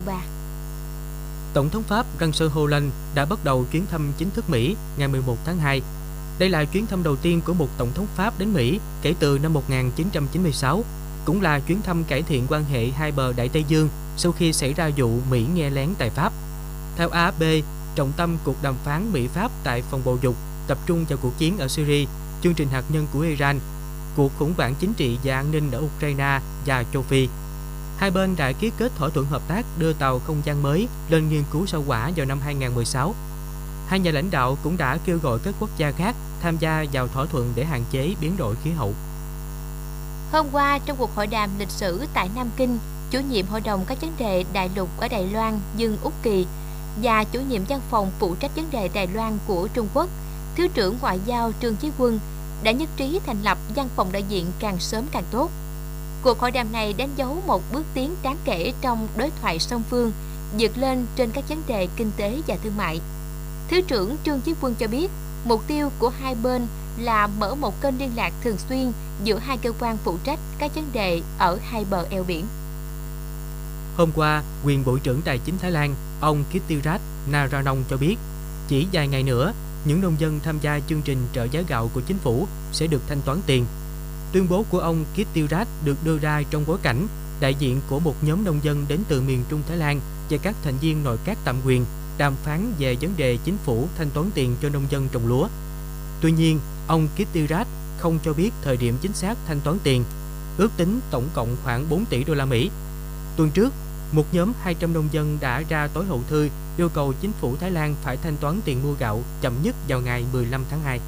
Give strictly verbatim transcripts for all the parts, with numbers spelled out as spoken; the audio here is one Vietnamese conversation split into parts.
ba. Tổng thống Pháp François Hollande đã bắt đầu chuyến thăm chính thức Mỹ ngày mười một tháng hai. Đây là chuyến thăm đầu tiên của một tổng thống Pháp đến Mỹ kể từ năm một nghìn chín trăm chín mươi sáu, cũng là chuyến thăm cải thiện quan hệ hai bờ Đại Tây Dương sau khi xảy ra vụ Mỹ nghe lén tại Pháp. Theo a ép pê, trọng tâm cuộc đàm phán Mỹ-Pháp tại phòng bầu dục tập trung vào cuộc chiến ở Syria, chương trình hạt nhân của Iran, cuộc khủng hoảng chính trị và an ninh ở Ukraine và châu Phi. Hai bên đã ký kết thỏa thuận hợp tác đưa tàu không gian mới lên nghiên cứu sao Hỏa vào năm hai nghìn không trăm mười sáu. Hai nhà lãnh đạo cũng đã kêu gọi các quốc gia khác tham gia vào thỏa thuận để hạn chế biến đổi khí hậu. Hôm qua, trong cuộc hội đàm lịch sử tại Nam Kinh, chủ nhiệm Hội đồng các vấn đề đại lục ở Đài Loan Dương Úc Kỳ và chủ nhiệm văn phòng phụ trách vấn đề Đài Loan của Trung Quốc, Thứ trưởng Ngoại giao Trương Chí Quân đã nhất trí thành lập văn phòng đại diện càng sớm càng tốt. Cuộc hội đàm này đánh dấu một bước tiến đáng kể trong đối thoại song phương, vượt lên trên các vấn đề kinh tế và thương mại. Thứ trưởng Trương Chí Quân cho biết, mục tiêu của hai bên là mở một kênh liên lạc thường xuyên giữa hai cơ quan phụ trách các vấn đề ở hai bờ eo biển. Hôm qua, quyền Bộ trưởng Tài chính Thái Lan, ông Kittirat Naranong cho biết, chỉ vài ngày nữa, những nông dân tham gia chương trình trợ giá gạo của chính phủ sẽ được thanh toán tiền. Tuyên bố của ông Kittirat được đưa ra trong bối cảnh đại diện của một nhóm nông dân đến từ miền Trung Thái Lan và các thành viên nội các tạm quyền đàm phán về vấn đề chính phủ thanh toán tiền cho nông dân trồng lúa. Tuy nhiên, ông Kittirat không cho biết thời điểm chính xác thanh toán tiền, ước tính tổng cộng khoảng bốn tỷ đô la Mỹ. Tuần trước, một nhóm hai trăm nông dân đã ra tối hậu thư yêu cầu chính phủ Thái Lan phải thanh toán tiền mua gạo chậm nhất vào ngày mười lăm tháng hai.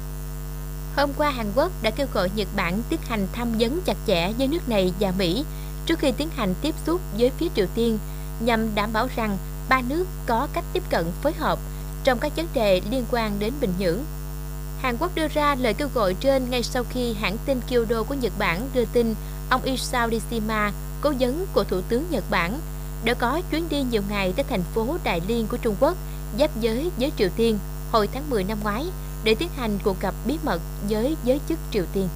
Hôm qua, Hàn Quốc đã kêu gọi Nhật Bản tiến hành tham vấn chặt chẽ với nước này và Mỹ trước khi tiến hành tiếp xúc với phía Triều Tiên nhằm đảm bảo rằng ba nước có cách tiếp cận phối hợp trong các vấn đề liên quan đến Bình Nhưỡng. Hàn Quốc đưa ra lời kêu gọi trên ngay sau khi hãng tin Kyodo của Nhật Bản đưa tin ông Isao Deshima, cố vấn của Thủ tướng Nhật Bản, đã có chuyến đi nhiều ngày tới thành phố Đại Liên của Trung Quốc giáp giới với Triều Tiên hồi tháng mười năm ngoái để tiến hành cuộc gặp bí mật với giới chức Triều Tiên.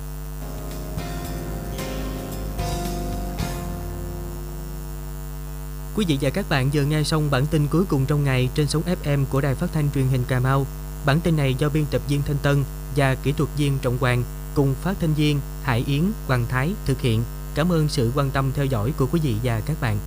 Quý vị và các bạn vừa nghe xong bản tin cuối cùng trong ngày trên sóng ép em của Đài Phát thanh Truyền hình Cà Mau. Bản tin này do biên tập viên Thanh Tân và kỹ thuật viên Trọng Hoàng cùng phát thanh viên Hải Yến, Hoàng Thái thực hiện. Cảm ơn sự quan tâm theo dõi của quý vị và các bạn.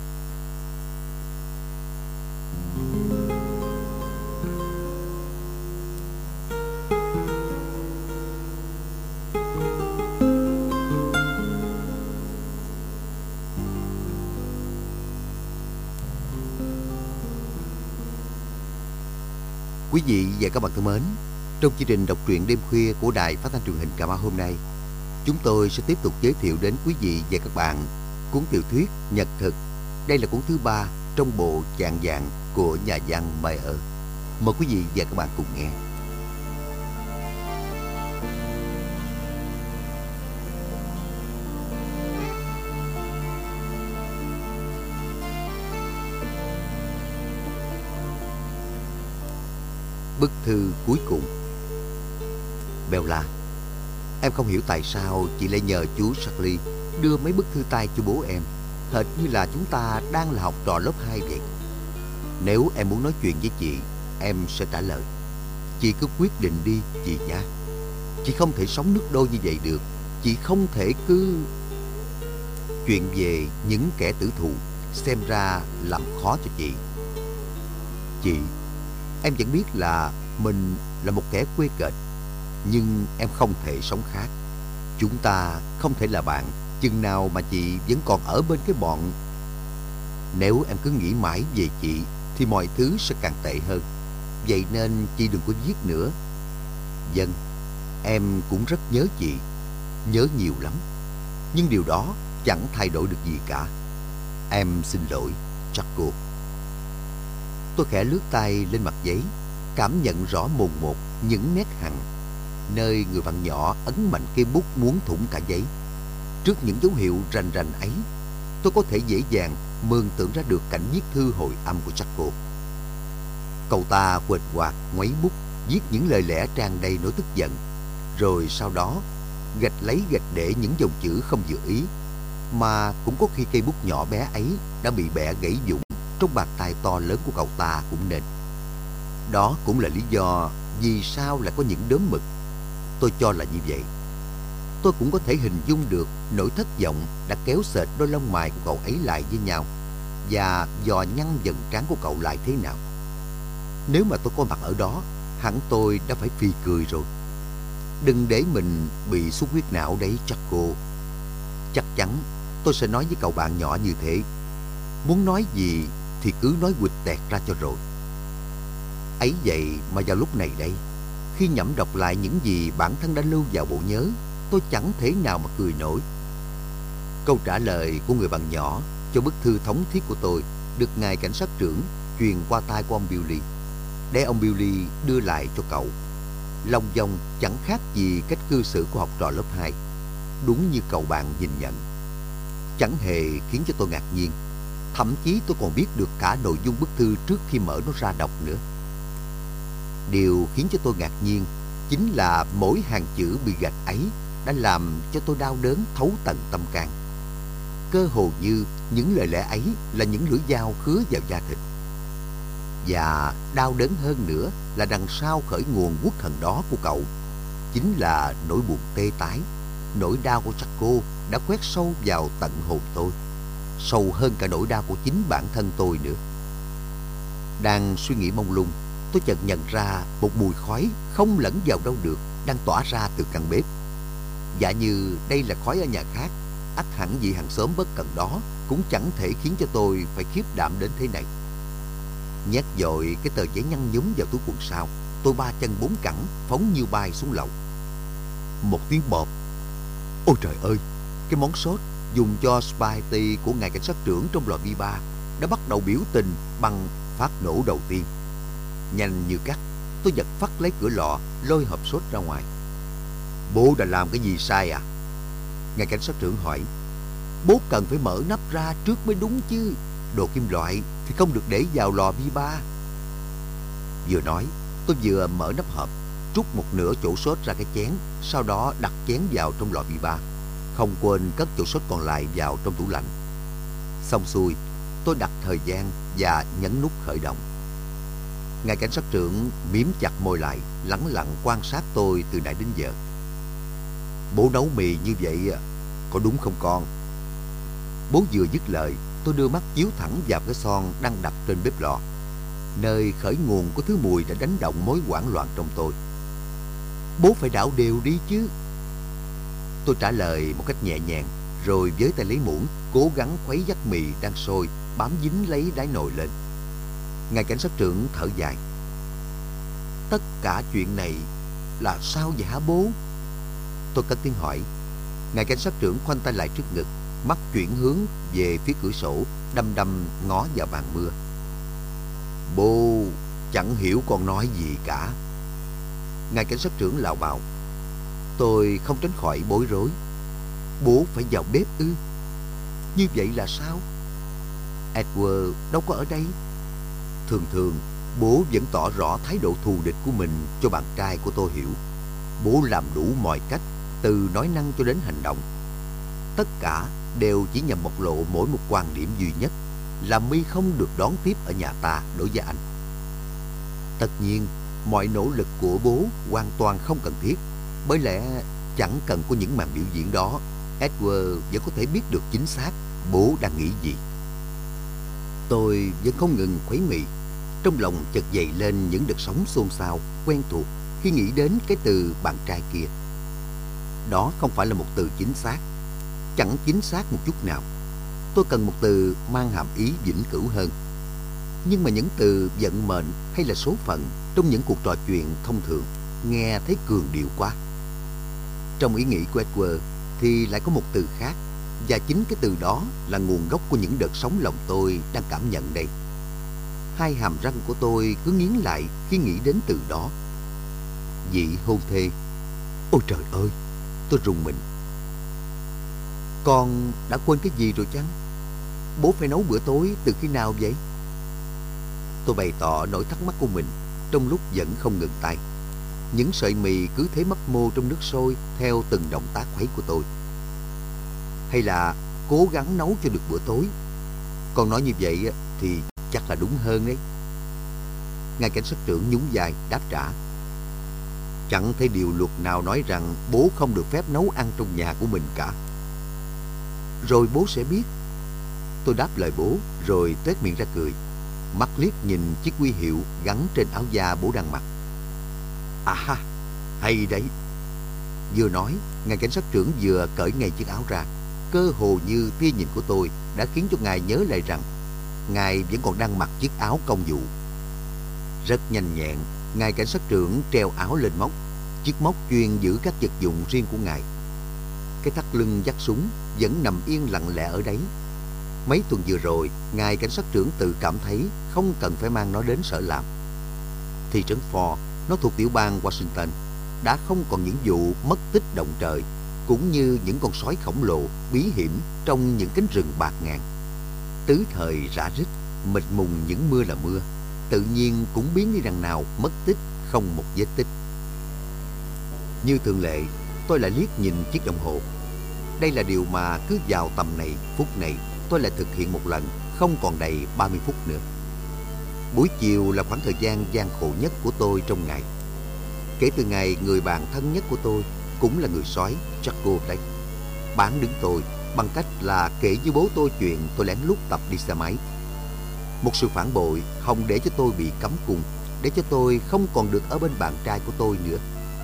Quý vị và các bạn thân mến, trong chương trình đọc truyện đêm khuya của Đài Phát thanh Truyền hình Cà Mau hôm nay, chúng tôi sẽ tiếp tục giới thiệu đến quý vị và các bạn cuốn tiểu thuyết Nhật Thực. Đây là cuốn thứ ba trong bộ Chạng Vạng của nhà văn Mai Ở. Mời quý vị và các bạn cùng nghe. Bức thư cuối cùng. Bella, em không hiểu tại sao chị lại nhờ chú Charlie đưa mấy bức thư tay cho bố em, hệt như là chúng ta đang là học trò lớp hai vậy. Nếu em muốn nói chuyện với chị, em sẽ trả lời. Chị cứ quyết định đi chị nhé. Chị không thể sống nước đôi như vậy được. Chị không thể cứ... Chuyện về những kẻ tử thù xem ra làm khó cho chị. Chị, em vẫn biết là mình là một kẻ quê kệch, nhưng em không thể sống khác. Chúng ta không thể là bạn chừng nào mà chị vẫn còn ở bên cái bọn. Nếu em cứ nghĩ mãi về chị thì mọi thứ sẽ càng tệ hơn. Vậy nên chị đừng có viết nữa. Vâng, em cũng rất nhớ chị, nhớ nhiều lắm. Nhưng điều đó chẳng thay đổi được gì cả. Em xin lỗi, Jaco. Tôi khẽ lướt tay lên mặt giấy, cảm nhận rõ mồn một những nét hằn, nơi người bạn nhỏ ấn mạnh cây bút muốn thủng cả giấy. Trước những dấu hiệu rành rành ấy, tôi có thể dễ dàng mường tượng ra được cảnh viết thư hồi âm của Jaco. Cậu ta quệt quạt ngoáy bút, viết những lời lẽ tràn đầy nỗi tức giận, rồi sau đó gạch lấy gạch để những dòng chữ không vừa ý. Mà cũng có khi cây bút nhỏ bé ấy đã bị bẻ gãy vụn trong bàn tay to lớn của cậu ta cũng nên. Đó cũng là lý do vì sao lại có những đốm mực. Tôi cho là như vậy. Tôi cũng có thể hình dung được nỗi thất vọng đã kéo sệt đôi lông mày của cậu ấy lại với nhau và dò nhăn dần trán của cậu lại thế nào. Nếu mà tôi có mặt ở đó, hẳn tôi đã phải phì cười rồi. Đừng để mình bị xuất huyết não đấy Jaco. Chắc chắn tôi sẽ nói với cậu bạn nhỏ như thế. Muốn nói gì thì cứ nói quịch tẹt ra cho rồi. Ấy vậy mà vào lúc này đây, khi nhẩm đọc lại những gì bản thân đã lưu vào bộ nhớ, tôi chẳng thể nào mà cười nổi. Câu trả lời của người bạn nhỏ cho bức thư thống thiết của tôi được ngài cảnh sát trưởng truyền qua tai của ông Billy, để ông Billy đưa lại cho cậu. Long dong chẳng khác gì cách cư xử của học trò lớp hai, đúng như cậu bạn nhìn nhận. Chẳng hề khiến cho tôi ngạc nhiên. Thậm chí tôi còn biết được cả nội dung bức thư trước khi mở nó ra đọc nữa. Điều khiến cho tôi ngạc nhiên chính là mỗi hàng chữ bị gạch ấy đã làm cho tôi đau đớn thấu tận tâm can. Cơ hồ như những lời lẽ ấy là những lưỡi dao khứa vào da thịt. Và đau đớn hơn nữa là đằng sau khởi nguồn uất hận đó của cậu chính là nỗi buồn tê tái, nỗi đau của Jaco đã quét sâu vào tận hồn tôi, sâu hơn cả nỗi đau của chính bản thân tôi nữa. Đang suy nghĩ mông lung, tôi chợt nhận ra một mùi khói không lẫn vào đâu được đang tỏa ra từ căn bếp. Giả như đây là khói ở nhà khác, ắt hẳn vị hàng xóm bất cẩn đó cũng chẳng thể khiến cho tôi phải khiếp đảm đến thế này. Nhét dội cái tờ giấy nhăn nhúm vào túi quần sau, tôi ba chân bốn cẳng phóng như bay xuống lầu. Một tiếng bọp. Ôi trời ơi, cái món sốt dùng cho spaghetti của ngài cảnh sát trưởng trong lò vi ba đã bắt đầu biểu tình bằng phát nổ đầu tiên. Nhanh như cắt, tôi giật phắt lấy cửa lò, lôi hộp sốt ra ngoài. Bố đã làm cái gì sai à? Ngài cảnh sát trưởng hỏi. Bố cần phải mở nắp ra trước mới đúng chứ. Đồ kim loại thì không được để vào lò vi ba. Vừa nói, tôi vừa mở nắp hộp, trút một nửa chỗ sốt ra cái chén, sau đó đặt chén vào trong lò vi ba, không quên cất chỗ sốt còn lại vào trong tủ lạnh. Xong xuôi, tôi đặt thời gian và nhấn nút khởi động. Ngài cảnh sát trưởng mím chặt môi lại, lẳng lặng quan sát tôi từ nãy đến giờ. Bố nấu mì như vậy có đúng không con? Bố vừa dứt lời, tôi đưa mắt chiếu thẳng vào cái son đang đặt trên bếp lò, nơi khởi nguồn của thứ mùi đã đánh động mối hoảng loạn trong tôi. Bố phải đảo đều đi chứ. Tôi trả lời một cách nhẹ nhàng, rồi với tay lấy muỗng cố gắng khuấy vắt mì đang sôi bám dính lấy đáy nồi lên. Ngài cảnh sát trưởng thở dài. Tất cả chuyện này là sao vậy hả bố? Tôi cất tiếng hỏi. Ngài cảnh sát trưởng khoanh tay lại trước ngực, mắt chuyển hướng về phía cửa sổ, đăm đăm ngó vào màn mưa. Bố chẳng hiểu con nói gì cả. Ngài cảnh sát trưởng lào bào. Tôi không tránh khỏi bối rối. Bố phải vào bếp ư? Như vậy là sao? Edward đâu có ở đây. Thường thường bố vẫn tỏ rõ thái độ thù địch của mình cho bạn trai của tôi hiểu. Bố làm đủ mọi cách, từ nói năng cho đến hành động. Tất cả đều chỉ nhằm bộc lộ mỗi một quan điểm duy nhất, là My không được đón tiếp ở nhà ta đối với anh. Tất nhiên, mọi nỗ lực của bố hoàn toàn không cần thiết, bởi lẽ chẳng cần có những màn biểu diễn đó, Edward vẫn có thể biết được chính xác bố đang nghĩ gì. Tôi vẫn không ngừng khuấy mì, trong lòng chợt dậy lên những đợt sóng xôn xao quen thuộc khi nghĩ đến cái từ bạn trai kia. Đó không phải là một từ chính xác, chẳng chính xác một chút nào. Tôi cần một từ mang hàm ý vĩnh cửu hơn. Nhưng mà những từ vận mệnh hay là số phận trong những cuộc trò chuyện thông thường nghe thấy cường điệu quá. Trong ý nghĩ của Edward thì lại có một từ khác, và chính cái từ đó là nguồn gốc của những đợt sóng lòng tôi đang cảm nhận đây. Hai hàm răng của tôi cứ nghiến lại khi nghĩ đến từ đó. Vị hôn thê. Ôi trời ơi, tôi rùng mình. Con đã quên cái gì rồi chăng? Bố phải nấu bữa tối từ khi nào vậy? Tôi bày tỏ nỗi thắc mắc của mình trong lúc vẫn không ngừng tay. Những sợi mì cứ thế mấp mô trong nước sôi theo từng động tác khuấy của tôi. Hay là cố gắng nấu cho được bữa tối. Con nói như vậy thì chắc là đúng hơn đấy. Ngài cảnh sát trưởng nhún vai đáp trả. Chẳng thấy điều luật nào nói rằng bố không được phép nấu ăn trong nhà của mình cả. Rồi bố sẽ biết. Tôi đáp lời bố rồi tuét miệng ra cười, mắt liếc nhìn chiếc huy hiệu gắn trên áo da bố đang mặc. À ha, hay đấy. Vừa nói, ngài cảnh sát trưởng vừa cởi ngay chiếc áo ra. Cơ hồ như tia nhìn của tôi đã khiến cho ngài nhớ lại rằng ngài vẫn còn đang mặc chiếc áo công vụ. Rất nhanh nhẹn, ngài cảnh sát trưởng treo áo lên móc, chiếc móc chuyên giữ các vật dụng riêng của ngài. Cái thắt lưng dắt súng vẫn nằm yên lặng lẽ ở đấy. Mấy tuần vừa rồi, ngài cảnh sát trưởng tự cảm thấy không cần phải mang nó đến sở làm. Thị trấn Ford, nó thuộc tiểu bang Washington, đã không còn những vụ mất tích động trời, cũng như những con sói khổng lồ bí hiểm trong những cánh rừng bạt ngàn. Tứ thời rã rít, mịt mùng những mưa là mưa, tự nhiên cũng biến đi đằng nào mất tích không một vết tích. Như thường lệ, tôi lại liếc nhìn chiếc đồng hồ. Đây là điều mà cứ vào tầm này, phút này, tôi lại thực hiện một lần, không còn đầy ba mươi phút nữa. Buổi chiều là khoảng thời gian gian khổ nhất của tôi trong ngày. Kể từ ngày người bạn thân nhất của tôi, cũng là người sói, Jaco Blake, bán đứng tôi bằng cách là kể với bố tôi chuyện tôi lén lút tập đi xe máy. Một sự phản bội không để cho tôi bị cấm cung, để cho tôi không còn được ở bên bạn trai của tôi nữa.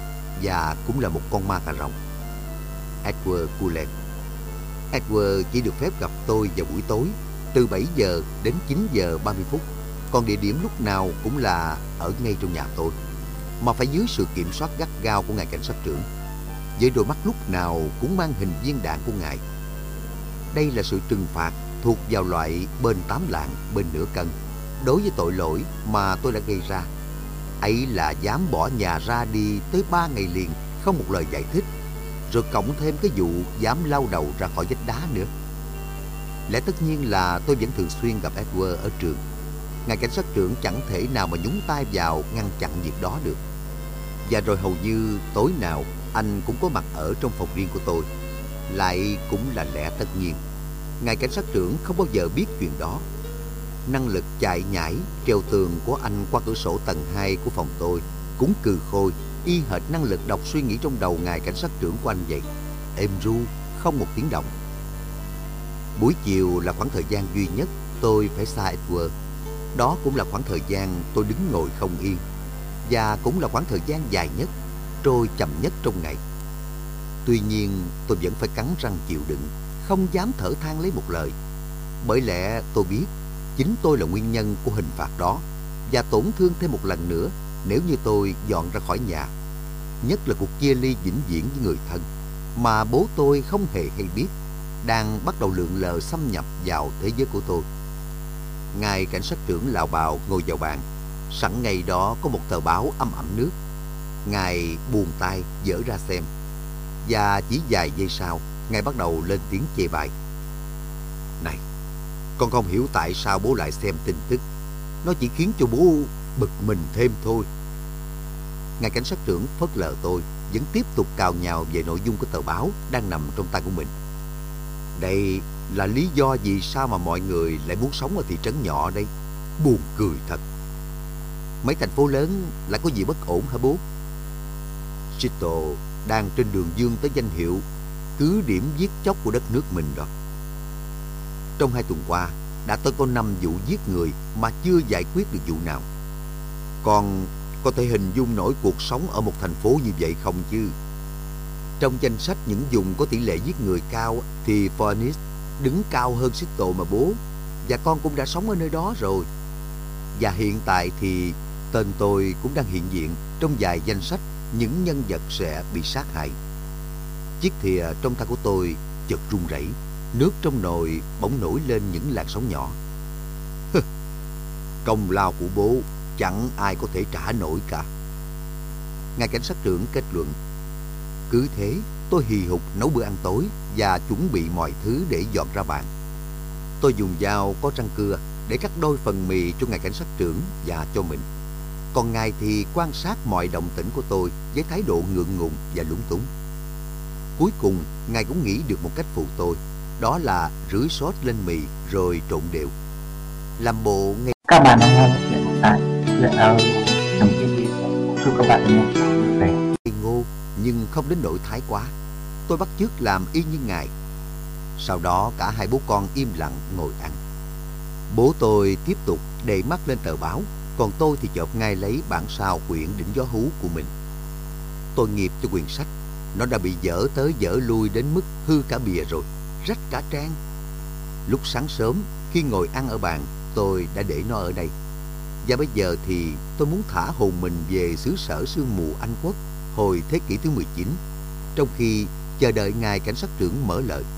Và cũng là một con ma cà rồng, Edward Cullen. Edward chỉ được phép gặp tôi vào buổi tối, từ bảy giờ đến chín giờ ba mươi phút, còn địa điểm lúc nào cũng là ở ngay trong nhà tôi, mà phải dưới sự kiểm soát gắt gao của ngài cảnh sát trưởng, với đôi mắt lúc nào cũng mang hình viên đạn của ngài. Đây là sự trừng phạt thuộc vào loại bên tám lạng, bên nửa cân, đối với tội lỗi mà tôi đã gây ra. Ấy là dám bỏ nhà ra đi tới ba ngày liền, không một lời giải thích, rồi cộng thêm cái vụ dám lao đầu ra khỏi vách đá nữa. Lẽ tất nhiên là tôi vẫn thường xuyên gặp Edward ở trường. Ngài cảnh sát trưởng chẳng thể nào mà nhúng tay vào ngăn chặn việc đó được. Và rồi hầu như tối nào anh cũng có mặt ở trong phòng riêng của tôi. Lại cũng là lẽ tất nhiên, ngài cảnh sát trưởng không bao giờ biết chuyện đó. Năng lực chạy nhảy, treo tường của anh qua cửa sổ tầng hai của phòng tôi cũng cừ khôi, y hệt năng lực đọc suy nghĩ trong đầu ngài cảnh sát trưởng của anh vậy. Êm ru, không một tiếng động. Buổi chiều là khoảng thời gian duy nhất tôi phải xa Edward. Đó cũng là khoảng thời gian tôi đứng ngồi không yên, và cũng là khoảng thời gian dài nhất, trôi chậm nhất trong ngày. Tuy nhiên tôi vẫn phải cắn răng chịu đựng, không dám thở than lấy một lời. Bởi lẽ tôi biết chính tôi là nguyên nhân của hình phạt đó, và tổn thương thêm một lần nữa nếu như tôi dọn ra khỏi nhà. Nhất là cuộc chia ly vĩnh viễn với người thân mà bố tôi không hề hay biết đang bắt đầu lượn lờ xâm nhập vào thế giới của tôi. Ngài cảnh sát trưởng lào bào ngồi vào bàn, sẵn ngay đó có một tờ báo ấm ẩm nước. Ngài buông tay dở ra xem, và chỉ vài giây sau, Ngài bắt đầu lên tiếng chê bai. Này, con không hiểu tại sao bố lại xem tin tức. Nó chỉ khiến cho bố bực mình thêm thôi. Ngài cảnh sát trưởng phớt lờ tôi, vẫn tiếp tục cào nhào về nội dung của tờ báo đang nằm trong tay của mình. Đây là lý do vì sao mà mọi người lại muốn sống ở thị trấn nhỏ đây. Buồn cười thật. Mấy thành phố lớn lại có gì bất ổn hả bố? Seattle đang trên đường dương tới danh hiệu cứ điểm giết chóc của đất nước mình đó. Trong hai tuần qua, đã tới có năm vụ giết người mà chưa giải quyết được vụ nào. Con có thể hình dung nổi cuộc sống ở một thành phố như vậy không chứ? Trong danh sách những vùng có tỷ lệ giết người cao thì Phoenix đứng cao hơn Seattle mà bố. Và con cũng đã sống ở nơi đó rồi. Và hiện tại thì tên tôi cũng đang hiện diện trong vài danh sách những nhân vật sẽ bị sát hại. Chiếc thìa trong tay của tôi chợt run rẩy, nước trong nồi bỗng nổi lên những làn sóng nhỏ. Công lao của bố chẳng ai có thể trả nổi cả. Ngài cảnh sát trưởng kết luận. Cứ thế, tôi hì hục nấu bữa ăn tối và chuẩn bị mọi thứ để dọn ra bàn. Tôi dùng dao có răng cưa để cắt đôi phần mì cho ngài cảnh sát trưởng và cho mình. Còn ngài thì quan sát mọi động tĩnh của tôi với thái độ ngượng ngùng và lúng túng. Cuối cùng, ngài cũng nghĩ được một cách phụ tôi. đó là rưới sốt lên mì rồi trộn đều. Làm bộ ngay. Các bạn đang nghe chuyện tại chuyện ở Nằm Trên. Chúc các bạn nghe vui vẻ. Ngô nhưng không đến nỗi thái quá. Tôi bắt chước làm y như ngài. Sau đó cả hai bố con im lặng ngồi ăn. Bố tôi tiếp tục để mắt lên tờ báo, còn tôi thì chộp ngay lấy bản sao quyển Đỉnh Gió Hú của mình. Tôi nghiệp cho quyển sách, nó đã bị dở tới dở lui đến mức hư cả bìa rồi, rách cả trang. Lúc sáng sớm khi ngồi ăn ở bàn, tôi đã để nó ở đây. Và bây giờ thì tôi muốn thả hồn mình về xứ sở sương mù Anh Quốc hồi thế kỷ thứ mười chín, trong khi chờ đợi ngài cảnh sát trưởng mở lời.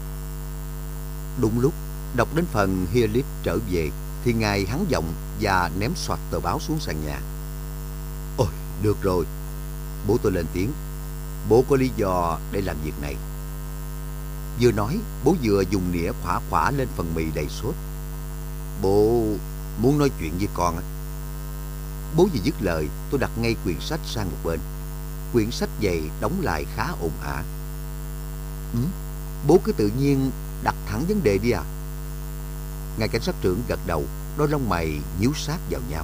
Đúng lúc đọc đến phần Heathcliff trở về thì ngài hắn giọng và ném soạt tờ báo xuống sàn nhà. Ôi, được rồi, bố tôi lên tiếng. Bố có lý do để làm việc này. Vừa nói, bố vừa dùng nĩa khỏa khỏa lên phần mì đầy sốt. Bố muốn nói chuyện với con á. Bố vừa dứt lời, tôi đặt ngay quyển sách sang một bên. Quyển sách dày đóng lại khá ồn ào. Ừ, bố cứ tự nhiên đặt thẳng vấn đề đi à? Ngài cảnh sát trưởng gật đầu, đôi lông mày nhíu sát vào nhau.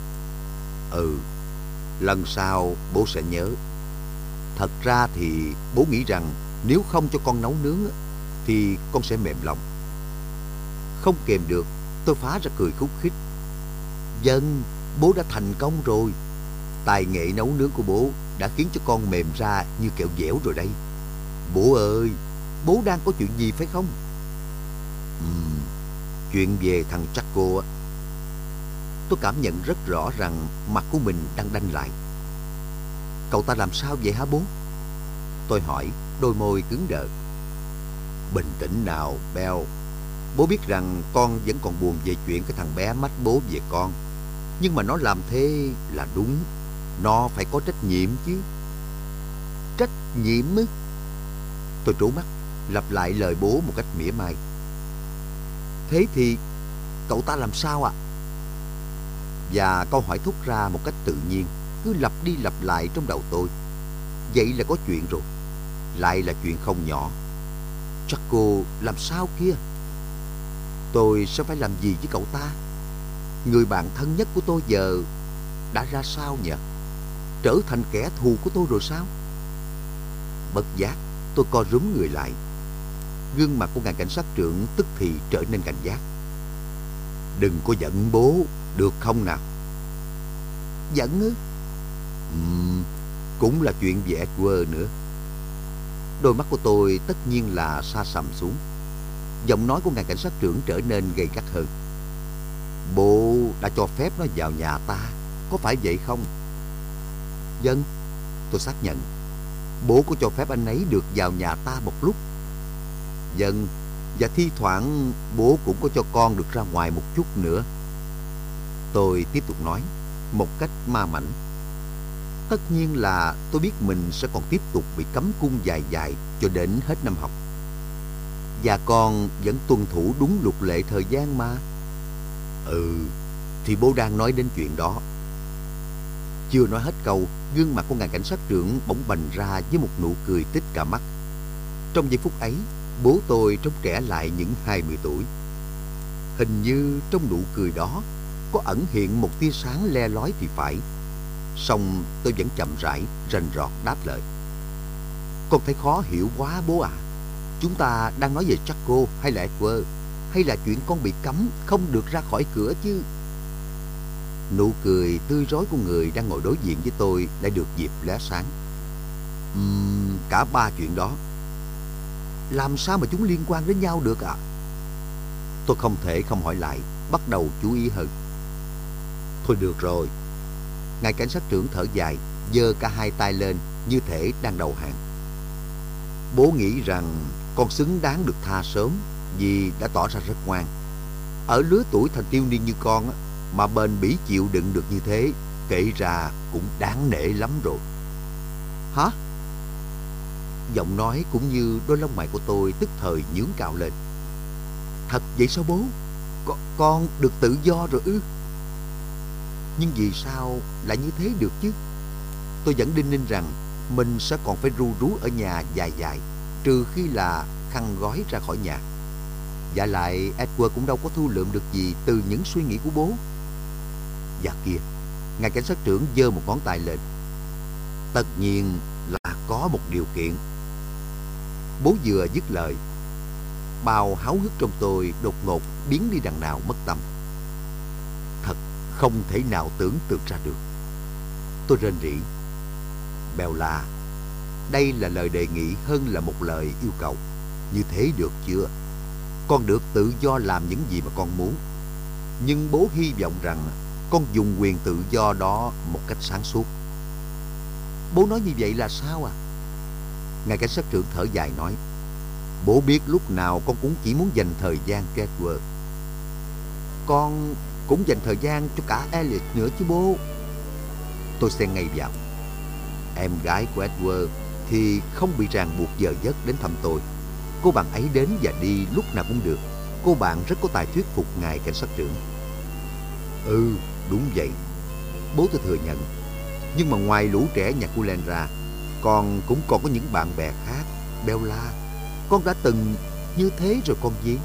Ừ, lần sau bố sẽ nhớ. Thật ra thì bố nghĩ rằng nếu không cho con nấu nướng thì con sẽ mềm lòng. Không kèm được, tôi phá ra cười khúc khích. Vâng, bố đã thành công rồi. Tài nghệ nấu nướng của bố đã khiến cho con mềm ra như kẹo dẻo rồi đây. Bố ơi, bố đang có chuyện gì phải không? Uhm, chuyện về thằng Jaco á. Tôi cảm nhận rất rõ rằng mặt của mình đang đanh lại. Cậu ta làm sao vậy hả bố? Tôi hỏi, đôi môi cứng đờ. Bình tĩnh nào, Bell. Bố biết rằng con vẫn còn buồn về chuyện cái thằng bé mách bố về con. Nhưng mà nó làm thế là đúng. Nó phải có trách nhiệm chứ. Trách nhiệm ư? Tôi trố mắt, lặp lại lời bố một cách mỉa mai. Thế thì cậu ta làm sao ạ? À? Và câu hỏi thốt ra một cách tự nhiên, cứ lặp đi lặp lại trong đầu tôi. Vậy là có chuyện rồi. Lại là chuyện không nhỏ. Jaco làm sao kia? Tôi sẽ phải làm gì với cậu ta? Người bạn thân nhất của tôi giờ đã ra sao nhỉ? Trở thành kẻ thù của tôi rồi sao? Bất giác tôi co rúm người lại. Gương mặt của ngài cảnh sát trưởng tức thì trở nên cảnh giác. Đừng có giận bố, được không nào? Giận ư? Uhm, cũng là chuyện về Edward nữa. Đôi mắt của tôi tất nhiên là sa sầm xuống. Giọng nói của ngài cảnh sát trưởng trở nên gay gắt hơn. Bố đã cho phép nó vào nhà ta, có phải vậy không? Vâng, tôi xác nhận. Bố có cho phép anh ấy được vào nhà ta một lúc. Vâng, và thi thoảng bố cũng có cho con được ra ngoài một chút nữa. Tôi tiếp tục nói một cách ma mãnh. Tất nhiên là tôi biết mình sẽ còn tiếp tục bị cấm cung dài dài cho đến hết năm học. Và con vẫn tuân thủ đúng luật lệ thời gian mà. Ừ, thì bố đang nói đến chuyện đó. Chưa nói hết câu, gương mặt của ngài cảnh sát trưởng bỗng bành ra với một nụ cười tít cả mắt. Trong giây phút ấy, bố tôi trông trẻ lại những hai mươi tuổi. Hình như trong nụ cười đó có ẩn hiện một tia sáng le lói thì phải. Song tôi vẫn chậm rãi, rành rọt đáp lời. Con thấy khó hiểu quá bố à. Chúng ta đang nói về Jaco hay là Edward, hay là chuyện con bị cấm không được ra khỏi cửa chứ? Nụ cười tươi rói của người đang ngồi đối diện với tôi lại được dịp lóe sáng. Uhm, cả ba chuyện đó. Làm sao mà chúng liên quan đến nhau được ạ? À? Tôi không thể không hỏi lại, bắt đầu chú ý hơn. Thôi được rồi. Ngài cảnh sát trưởng thở dài, giơ cả hai tay lên như thể đang đầu hàng. Bố nghĩ rằng con xứng đáng được tha sớm vì đã tỏ ra rất ngoan. Ở lứa tuổi thành thiếu niên như con mà bền bỉ chịu đựng được như thế, kể ra cũng đáng nể lắm rồi. Hả? Giọng nói cũng như đôi lông mày của tôi tức thời nhướng cạo lên. Thật vậy sao bố? Con, con được tự do rồi ư? Nhưng vì sao lại như thế được chứ? Tôi vẫn đinh ninh rằng mình sẽ còn phải ru rú ở nhà dài dài, trừ khi là khăn gói ra khỏi nhà. Và lại Edward cũng đâu có thu lượm được gì từ những suy nghĩ của bố. Và kia, ngài cảnh sát trưởng giơ một ngón tay lên. Tất nhiên là có một điều kiện. Bố vừa dứt lời, bao háo hức trong tôi đột ngột biến đi đằng nào mất tâm. Thật không thể nào tưởng tượng ra được. Tôi rên rỉ. Bella, đây là lời đề nghị hơn là một lời yêu cầu. Như thế được chưa? Con được tự do làm những gì mà con muốn. Nhưng bố hy vọng rằng con dùng quyền tự do đó một cách sáng suốt. Bố nói như vậy là sao à? Ngài cảnh sát trưởng thở dài nói. Bố biết lúc nào con cũng chỉ muốn dành thời gian cho Edward. Con cũng dành thời gian cho cả Elliot nữa chứ bố. Tôi xen ngay vào. Em gái của Edward thì không bị ràng buộc giờ giấc đến thăm tôi. Cô bạn ấy đến và đi lúc nào cũng được. Cô bạn rất có tài thuyết phục ngài cảnh sát trưởng. Ừ, đúng vậy. Bố tôi thừa nhận. Nhưng mà ngoài lũ trẻ nhà cô Len ra, con cũng còn có những bạn bè khác. Bella, con đã từng như thế rồi con gì?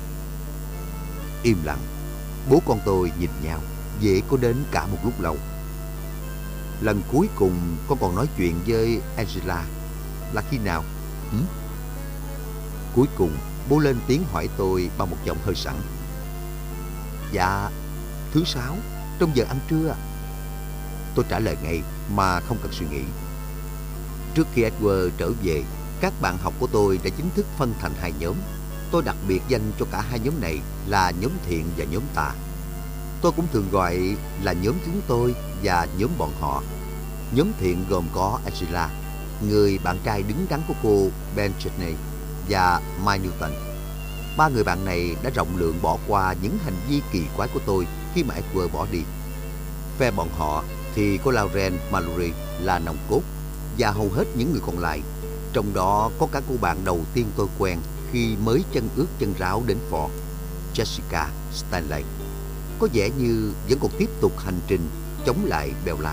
Im lặng. Bố con tôi nhìn nhau, dễ có đến cả một lúc lâu. Lần cuối cùng con còn nói chuyện với Angela là khi nào? Hử? Cuối cùng bố lên tiếng hỏi tôi bằng một giọng hơi sẵn. Dạ, thứ sáu, trong giờ ăn trưa. Tôi trả lời ngay mà không cần suy nghĩ. Trước khi Edward trở về, các bạn học của tôi đã chính thức phân thành hai nhóm. Tôi đặc biệt danh cho cả hai nhóm này là nhóm thiện và nhóm tà. Tôi cũng thường gọi là nhóm chúng tôi và nhóm bọn họ. Nhóm thiện gồm có Angela, người bạn trai đứng đắn của cô Ben Chesney, và Mike Newton. Ba người bạn này đã rộng lượng bỏ qua những hành vi kỳ quái của tôi khi mà Edward bỏ đi. Phe bọn họ thì có Lauren Mallory là nòng cốt, và hầu hết những người còn lại, trong đó có cả cô bạn đầu tiên tôi quen khi mới chân ướt chân ráo đến Ford, Jessica Stanley, có vẻ như vẫn còn tiếp tục hành trình chống lại Bella.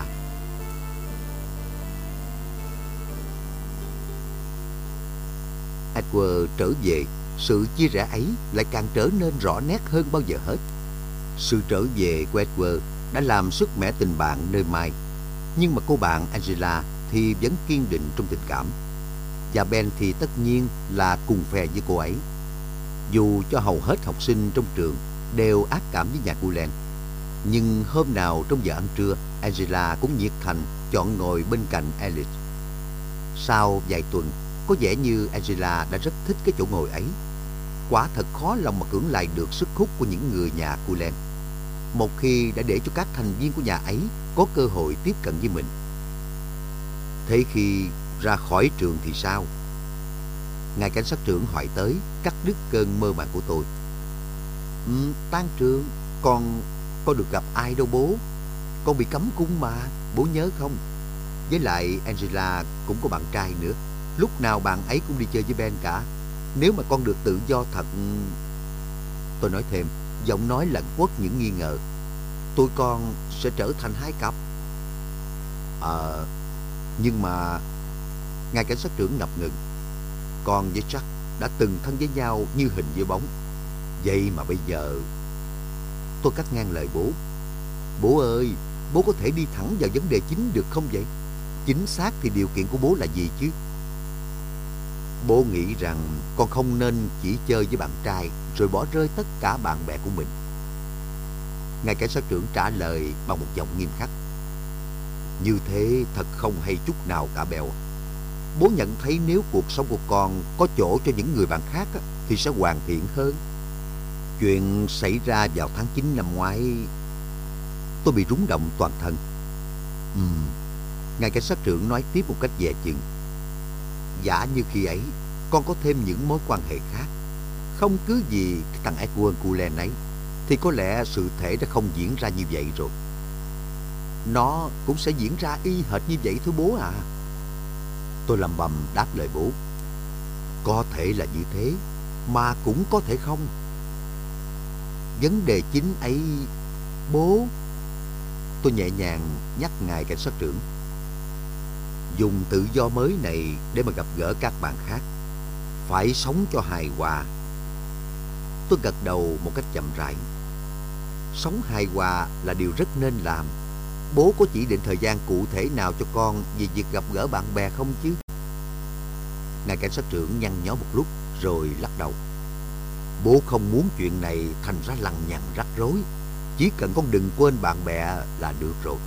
Edward trở về, sự chia rẽ ấy lại càng trở nên rõ nét hơn bao giờ hết. Sự trở về của Edward đã làm sức mẻ tình bạn nơi Mai, nhưng mà cô bạn Angela thì vẫn kiên định trong tình cảm. Và Ben thì tất nhiên là cùng phe với cô ấy. Dù cho hầu hết học sinh trong trường đều ác cảm với nhà cô Len, nhưng hôm nào trong giờ ăn trưa, Angela cũng nhiệt thành chọn ngồi bên cạnh Elliot. Sau vài tuần, có vẻ như Angela đã rất thích cái chỗ ngồi ấy. Quả thật khó lòng mà cưỡng lại được sức hút của những người nhà cô Len, một khi đã để cho các thành viên của nhà ấy có cơ hội tiếp cận với mình. Thế khi ra khỏi trường thì sao? Ngài cảnh sát trưởng hỏi tới, cắt đứt cơn mơ màng của tôi. Ừ, tan trường, con, con được gặp ai đâu bố. Con bị cấm cung mà, bố nhớ không? Với lại Angela cũng có bạn trai nữa. Lúc nào bạn ấy cũng đi chơi với Ben cả. Nếu mà con được tự do thật... Tôi nói thêm, giọng nói lẫn quất những nghi ngờ. Tụi con sẽ trở thành hai cặp. Ờ... À, nhưng mà... Ngài cảnh sát trưởng ngập ngừng. Con với Jack đã từng thân với nhau như hình với bóng. Vậy mà bây giờ... Tôi cắt ngang lời bố. Bố ơi, bố có thể đi thẳng vào vấn đề chính được không vậy? Chính xác thì điều kiện của bố là gì chứ? Bố nghĩ rằng con không nên chỉ chơi với bạn trai rồi bỏ rơi tất cả bạn bè của mình. Ngài cảnh sát trưởng trả lời bằng một giọng nghiêm khắc. Như thế thật không hay chút nào cả Bell. Bố nhận thấy nếu cuộc sống của con có chỗ cho những người bạn khác thì sẽ hoàn thiện hơn. Chuyện xảy ra vào tháng chín năm ngoái. Tôi bị rúng động toàn thân. Ừm, Ngài cảnh sát trưởng nói tiếp một cách dè chừng. Giả như khi ấy con có thêm những mối quan hệ khác, không cứ gì cái thằng Edward Cullen ấy, thì có lẽ sự thể đã không diễn ra như vậy rồi. Nó cũng sẽ diễn ra y hệt như vậy thôi bố à. Tôi lầm bầm đáp lời bố. Có thể là như thế, mà cũng có thể không. Vấn đề chính ấy, bố... Tôi nhẹ nhàng nhắc ngài cảnh sát trưởng. Dùng tự do mới này để mà gặp gỡ các bạn khác. Phải sống cho hài hòa. Tôi gật đầu một cách chậm rãi. Sống hài hòa là điều rất nên làm. Bố có chỉ định thời gian cụ thể nào cho con về việc gặp gỡ bạn bè không chứ? Ngài cảnh sát trưởng nhăn nhó một lúc rồi lắc đầu. Bố không muốn chuyện này thành ra lằng nhằng rắc rối. Chỉ cần con đừng quên bạn bè là được rồi.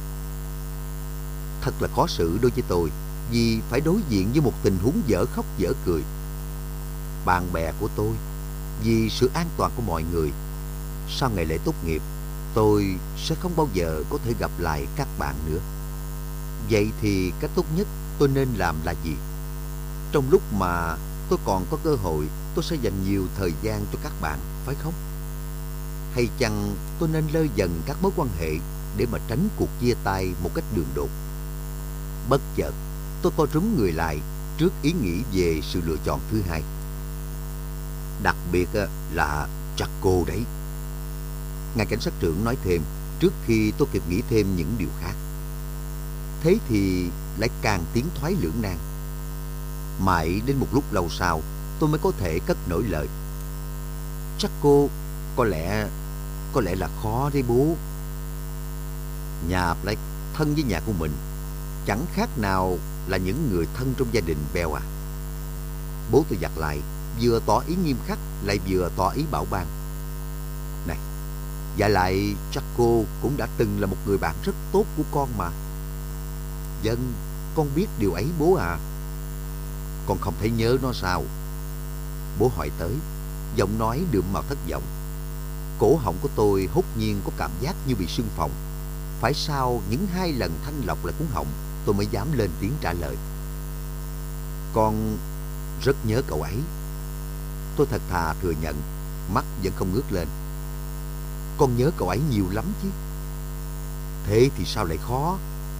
Thật là khó xử đối với tôi, vì phải đối diện với một tình huống dở khóc dở cười. Bạn bè của tôi, vì sự an toàn của mọi người, sau ngày lễ tốt nghiệp, tôi sẽ không bao giờ có thể gặp lại các bạn nữa. Vậy thì cách tốt nhất tôi nên làm là gì? Trong lúc mà tôi còn có cơ hội, tôi sẽ dành nhiều thời gian cho các bạn, phải không? Hay chăng tôi nên lơi dần các mối quan hệ để mà tránh cuộc chia tay một cách đường đột? Bất chợt, tôi co rúm người lại trước ý nghĩ về sự lựa chọn thứ hai. Đặc biệt là Jaco đấy. Ngài cảnh sát trưởng nói thêm trước khi tôi kịp nghĩ thêm những điều khác. Thế thì lại càng tiến thoái lưỡng nan. Mãi đến một lúc lâu sau, tôi mới có thể cất nổi lời. Jaco có lẽ có lẽ là khó đấy bố. Nhà Blake thân với nhà của mình chẳng khác nào là những người thân trong gia đình Bell à. Bố tôi giặt lại, vừa tỏ ý nghiêm khắc lại vừa tỏ ý bảo ban. Này, và lại Jaco cũng đã từng là một người bạn rất tốt của con mà. Vâng, con biết điều ấy bố à. Con không thấy nhớ nó sao? Bố hỏi tới, giọng nói đượm màu thất vọng. Cổ họng của tôi hốt nhiên có cảm giác như bị sưng phồng. Phải sau những hai lần thanh lọc lại cuốn họng, tôi mới dám lên tiếng trả lời. Con rất nhớ cậu ấy. Tôi thật thà thừa nhận, mắt vẫn không ngước lên. Con nhớ cậu ấy nhiều lắm chứ. Thế thì sao lại khó?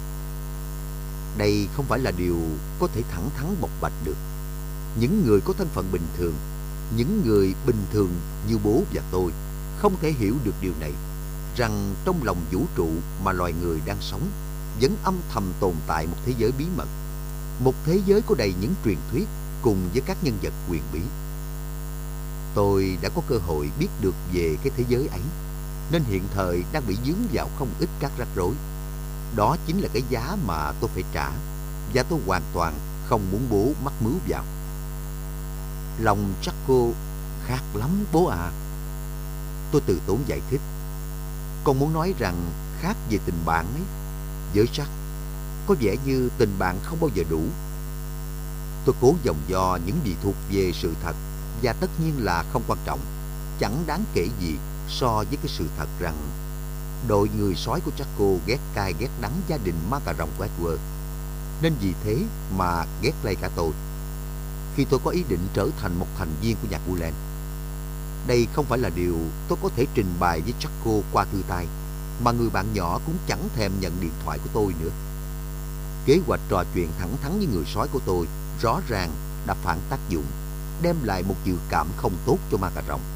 Đây không phải là điều có thể thẳng thắn bộc bạch được. Những người có thân phận bình thường, những người bình thường như bố và tôi không thể hiểu được điều này, rằng trong lòng vũ trụ mà loài người đang sống vẫn âm thầm tồn tại một thế giới bí mật, một thế giới có đầy những truyền thuyết cùng với các nhân vật huyền bí. Tôi đã có cơ hội biết được về cái thế giới ấy, nên hiện thời đang bị vướng vào không ít các rắc rối. Đó chính là cái giá mà tôi phải trả, và tôi hoàn toàn không muốn bố mắc mưu vào. Lòng Jaco khác lắm bố à. Tôi từ tốn giải thích. Con muốn nói rằng khác về tình bạn ấy. Với Jack, có vẻ như tình bạn không bao giờ đủ. Tôi cố vòng vo những gì thuộc về sự thật, và tất nhiên là không quan trọng, chẳng đáng kể gì so với cái sự thật rằng đội người sói của Jaco ghét cay ghét đắng gia đình ma cà rồng của Edward, nên vì thế mà ghét lây cả tôi khi tôi có ý định trở thành một thành viên của nhạc Ulen. Đây không phải là điều tôi có thể trình bày với Jaco qua thư tay, mà người bạn nhỏ cũng chẳng thèm nhận điện thoại của tôi nữa. Kế hoạch trò chuyện thẳng thắn với người sói của tôi rõ ràng đã phản tác dụng, đem lại một dự cảm không tốt cho ma cà rồng.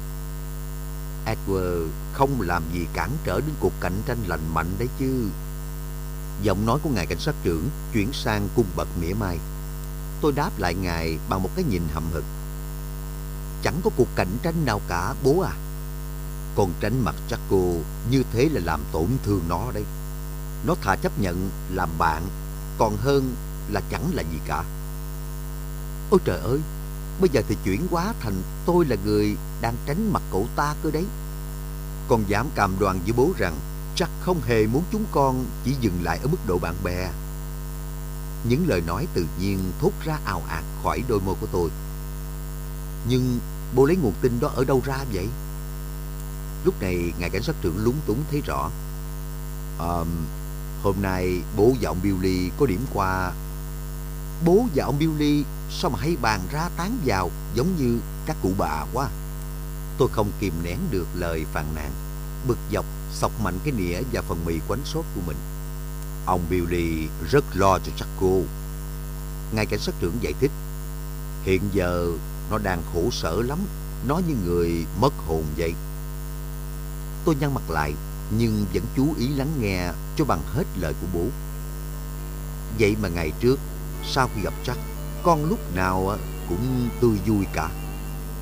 Edward không làm gì cản trở đến cuộc cạnh tranh lành mạnh đấy chứ. Giọng nói của ngài cảnh sát trưởng chuyển sang cung bậc mỉa mai. Tôi đáp lại ngài bằng một cái nhìn hậm hực. Chẳng có cuộc cạnh tranh nào cả bố à. Còn tránh mặt Jaco như thế là làm tổn thương nó đấy. Nó thà chấp nhận làm bạn còn hơn là chẳng là gì cả. Ôi trời ơi, bây giờ thì chuyển hóa thành tôi là người đang tránh mặt cậu ta cơ đấy. Con dám cam đoan với bố rằng Jack không hề muốn chúng con chỉ dừng lại ở mức độ bạn bè. Những lời nói tự nhiên thốt ra ào ạt khỏi đôi môi của tôi. Nhưng bố lấy nguồn tin đó ở đâu ra vậy? Lúc này ngài cảnh sát trưởng lúng túng thấy rõ. À, hôm nay bố và ông Billy có điểm qua. Bố và ông Billy sao mà hay bàn ra tán vào giống như các cụ bà quá. Tôi không kìm nén được lời phàn nàn, bực dọc xộc mạnh cái nĩa và phần mì quánh sốt của mình. Ông Billy rất lo cho Jaco. Ngài cảnh sát trưởng giải thích. Hiện giờ nó đang khổ sở lắm, nó như người mất hồn vậy. Tôi nhăn mặt lại, nhưng vẫn chú ý lắng nghe cho bằng hết lời của bố. Vậy mà ngày trước, sau khi gặp Jack, con lúc nào cũng tươi vui cả.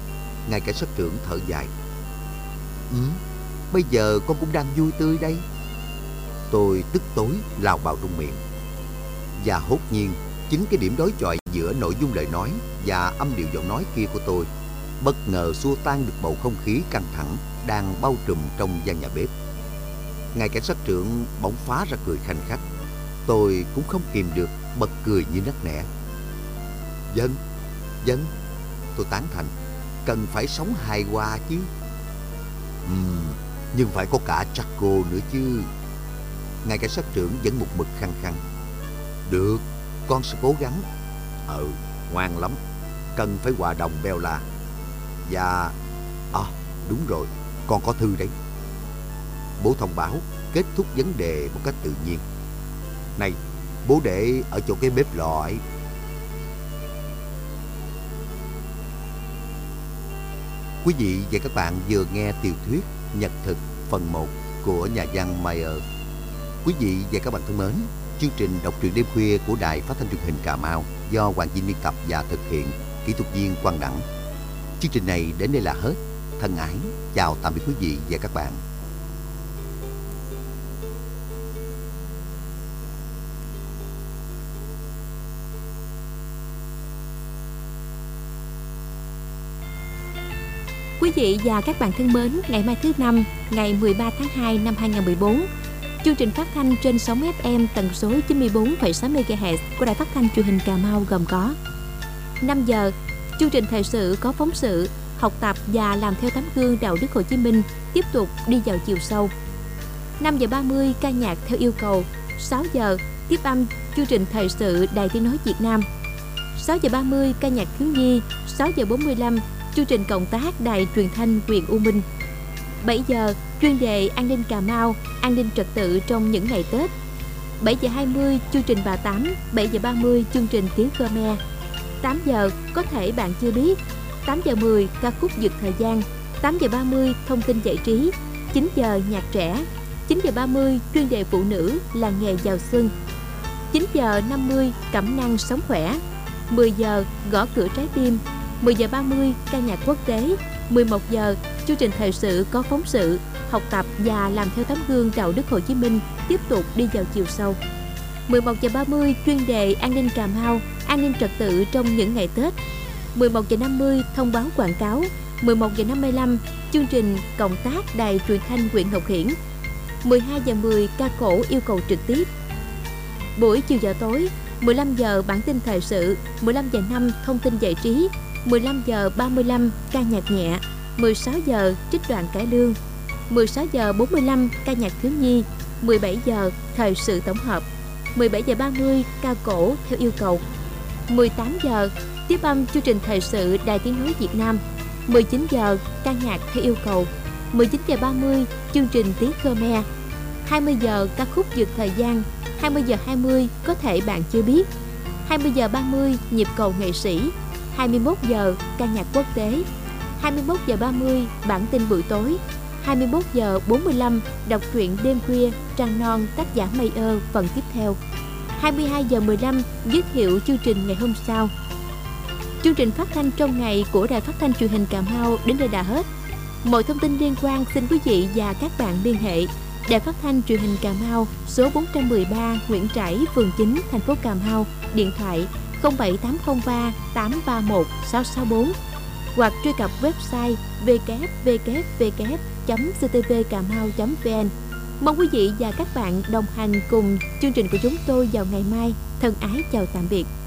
Ngài cảnh sát trưởng thở dài. Ừ, bây giờ con cũng đang vui tươi đây. Tôi tức tối lao vào trong miệng. Và hốt nhiên, chính cái điểm đối chọi giữa nội dung lời nói và âm điệu giọng nói kia của tôi bất ngờ xua tan được bầu không khí căng thẳng đang bao trùm trong gian nhà bếp. Ngài cảnh sát trưởng bỗng phá ra cười khanh khách. Tôi cũng không kìm được bật cười như nấc nẻ. Dân, dân, tôi tán thành. Cần phải sống hài hòa chứ. Ừm, nhưng phải có cả Jaco nữa chứ. Ngài cảnh sát trưởng vẫn một mực khăng khăng. Được, con sẽ cố gắng. Ừ, ngoan lắm. Cần phải hòa đồng Bella. Và... À, đúng rồi, con có thư đấy. Bố thông báo kết thúc vấn đề một cách tự nhiên. Này, bố để ở chỗ cái bếp lò ấy. Quý vị và các bạn vừa nghe tiểu thuyết Nhật thực phần một của nhà văn Meyer. Quý vị và các bạn thân mến, chương trình đọc truyện đêm khuya của Đài Phát thanh Truyền hình Cà Mau do Hoàng Vinh biên tập và thực hiện, kỹ thuật viên Quang Đẳng. Chương trình này đến đây là hết. Thân ái, chào tạm biệt quý vị và các bạn. Quý vị và các bạn thân mến, ngày mai thứ năm, ngày mười ba tháng hai năm hai nghìn không trăm mười bốn, chương trình phát thanh trên sóng ép em tần số chín mươi bốn phẩy sáu mê ga héc của Đài Phát thanh Truyền hình Cà Mau gồm có: năm giờ, chương trình thời sự có phóng sự, học tập và làm theo tấm gương đạo đức Hồ Chí Minh tiếp tục đi vào chiều sâu. năm giờ ba mươi, ca nhạc theo yêu cầu. sáu giờ, tiếp âm chương trình thời sự Đài Tiếng nói Việt Nam. sáu giờ ba mươi, ca nhạc thiếu nhi. sáu giờ bốn mươi lăm, chương trình cộng tác Đài Truyền thanh huyện U Minh. bảy giờ, chuyên đề an ninh Cà Mau, an ninh trật tự trong những ngày Tết. bảy giờ hai mươi, chương trình bà Tám. bảy giờ ba mươi, chương trình tiếng Khmer. tám giờ, có thể bạn chưa biết. tám giờ mười, ca khúc Vượt thời gian. tám giờ ba mươi, thông tin giải trí. chín giờ, nhạc trẻ. chín giờ ba mươi, chuyên đề phụ nữ, làng nghề vào xuân. chín giờ năm mươi, cẩm năng sống khỏe. mười giờ, gõ cửa trái tim. mười giờ ba mươi, ca nhạc quốc tế. mười một giờ, chương trình thời sự có phóng sự, học tập và làm theo tấm gương đạo đức Hồ Chí Minh tiếp tục đi vào chiều sâu. mười một giờ ba mươi, chuyên đề an ninh Cà Mau, an ninh trật tự trong những ngày Tết. mười một giờ năm mươi, thông báo quảng cáo. mười một giờ năm mươi lăm, chương trình cộng tác Đài Truyền thanh huyện Ngọc Hiển. mười hai giờ mười, ca cổ yêu cầu trực tiếp. Buổi chiều giờ tối, mười lăm giờ bản tin thời sự, mười lăm giờ năm thông tin giải trí, mười lăm giờ ba mươi lăm ca nhạc nhẹ, mười sáu giờ trích đoạn cải lương, mười sáu giờ bốn mươi lăm ca nhạc thiếu nhi, mười bảy giờ thời sự tổng hợp, mười bảy giờ ba mươi ca cổ theo yêu cầu, mười tám giờ tiếp âm chương trình thời sự Đài Tiếng nói Việt Nam, mười chín giờ ca nhạc theo yêu cầu, mười chín giờ ba mươi chương trình tiếng Khmer, hai mươi giờ ca khúc Vượt thời gian, hai mươi giờ hai mươi có thể bạn chưa biết, hai mươi giờ ba mươi nhịp cầu nghệ sĩ, hai mươi mốt giờ ca nhạc quốc tế, hai mươi mốt giờ ba mươi bản tin buổi tối, hai mươi mốt giờ bốn mươi lăm đọc truyện đêm khuya Trăng non tác giả Meyer phần tiếp theo, hai mươi hai giờ mười lăm giới thiệu chương trình ngày hôm sau. Chương trình phát thanh trong ngày của Đài Phát thanh Truyền hình Cà Mau đến đây đã hết. Mọi thông tin liên quan xin quý vị và các bạn liên hệ Đài Phát thanh Truyền hình Cà Mau, số bốn trăm mười ba Nguyễn Trãi, phường chín, thành phố Cà Mau, điện thoại không bảy tám không ba tám ba một sáu sáu bốn, hoặc truy cập website w w w chấm c t v camau chấm v n. Mong quý vị và các bạn đồng hành cùng chương trình của chúng tôi vào ngày mai. Thân ái chào tạm biệt.